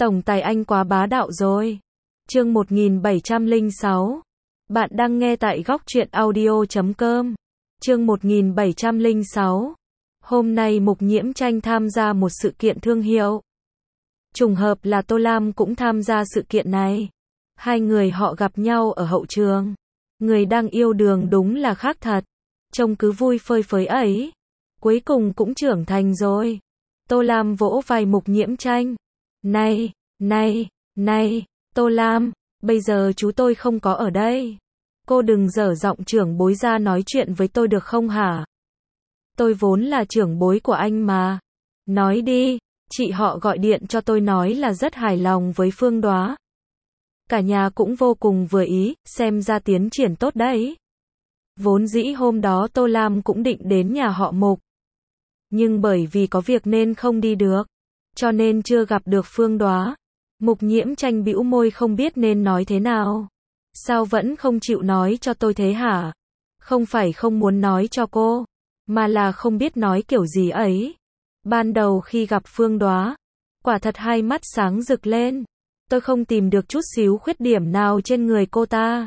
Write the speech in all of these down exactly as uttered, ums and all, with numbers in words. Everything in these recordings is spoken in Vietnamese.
Tổng tài anh quá bá đạo rồi. Chương một nghìn bảy trăm lẻ sáu. Bạn đang nghe tại góc truyện audio chấm com. Chương một nghìn bảy trăm lẻ sáu. Hôm nay Mục Nhiễm Tranh tham gia một sự kiện thương hiệu. Trùng hợp là Tô Lam cũng tham gia sự kiện này. Hai người họ gặp nhau ở hậu trường. Người đang yêu đương đúng là khác thật. Trông cứ vui phơi phới ấy. Cuối cùng cũng trưởng thành rồi. Tô Lam vỗ vai Mục Nhiễm Tranh. Này, này, này, Tô Lam, bây giờ chú tôi không có ở đây. Cô đừng dở giọng trưởng bối ra nói chuyện với tôi được không hả? Tôi vốn là trưởng bối của anh mà. Nói đi, chị họ gọi điện cho tôi nói là rất hài lòng với Phương Đoá. Cả nhà cũng vô cùng vừa ý, xem ra tiến triển tốt đấy. Vốn dĩ hôm đó Tô Lam cũng định đến nhà họ Mục. Nhưng bởi vì có việc nên không đi được. Cho nên chưa gặp được Phương Đoá. Mục Nhiễm Tranh bĩu môi không biết nên nói thế nào. Sao vẫn không chịu nói cho tôi thế hả? Không phải không muốn nói cho cô, mà là không biết nói kiểu gì ấy. Ban đầu khi gặp Phương Đoá, quả thật hai mắt sáng rực lên. Tôi không tìm được chút xíu khuyết điểm nào trên người cô ta.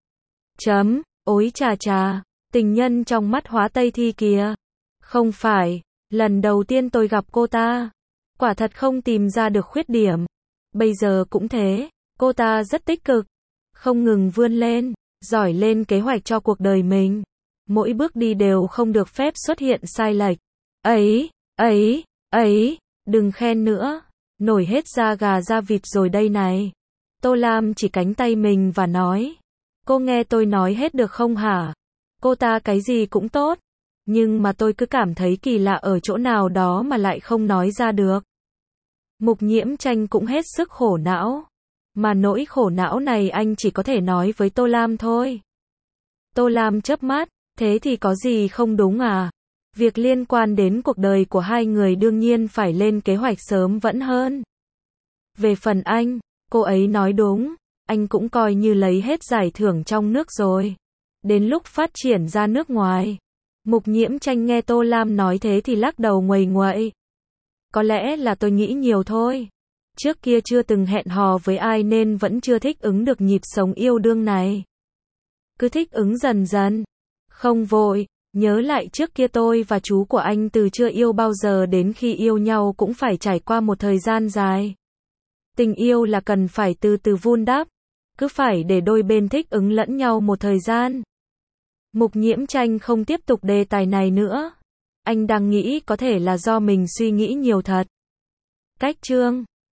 Chấm, ối chà chà, tình nhân trong mắt Hóa Tây Thi kìa. Không phải, lần đầu tiên tôi gặp cô ta, quả thật không tìm ra được khuyết điểm. Bây giờ cũng thế, cô ta rất tích cực, không ngừng vươn lên, giỏi lên kế hoạch cho cuộc đời mình. Mỗi bước đi đều không được phép xuất hiện sai lệch. Ấy, ấy, ấy, đừng khen nữa, nổi hết da gà da vịt rồi đây này. Tô Lam chỉ cánh tay mình và nói, cô nghe tôi nói hết được không hả? Cô ta cái gì cũng tốt, nhưng mà tôi cứ cảm thấy kỳ lạ ở chỗ nào đó mà lại không nói ra được. Mục Nhiễm Tranh cũng hết sức khổ não. Mà nỗi khổ não này anh chỉ có thể nói với Tô Lam thôi. Tô Lam chớp mắt, thế thì có gì không đúng à? Việc liên quan đến cuộc đời của hai người đương nhiên phải lên kế hoạch sớm vẫn hơn. Về phần anh, cô ấy nói đúng, anh cũng coi như lấy hết giải thưởng trong nước rồi. Đến lúc phát triển ra nước ngoài. Mục Nhiễm Tranh nghe Tô Lam nói thế thì lắc đầu nguầy nguậy. Có lẽ là tôi nghĩ nhiều thôi. Trước kia chưa từng hẹn hò với ai nên vẫn chưa thích ứng được nhịp sống yêu đương này. Cứ thích ứng dần dần. Không vội, nhớ lại trước kia tôi và chú của anh từ chưa yêu bao giờ đến khi yêu nhau cũng phải trải qua một thời gian dài. Tình yêu là cần phải từ từ vun đắp. Cứ phải để đôi bên thích ứng lẫn nhau một thời gian. Mục Nhiễm Tranh không tiếp tục đề tài này nữa. Anh đang nghĩ có thể là do mình suy nghĩ nhiều thật. Cách chương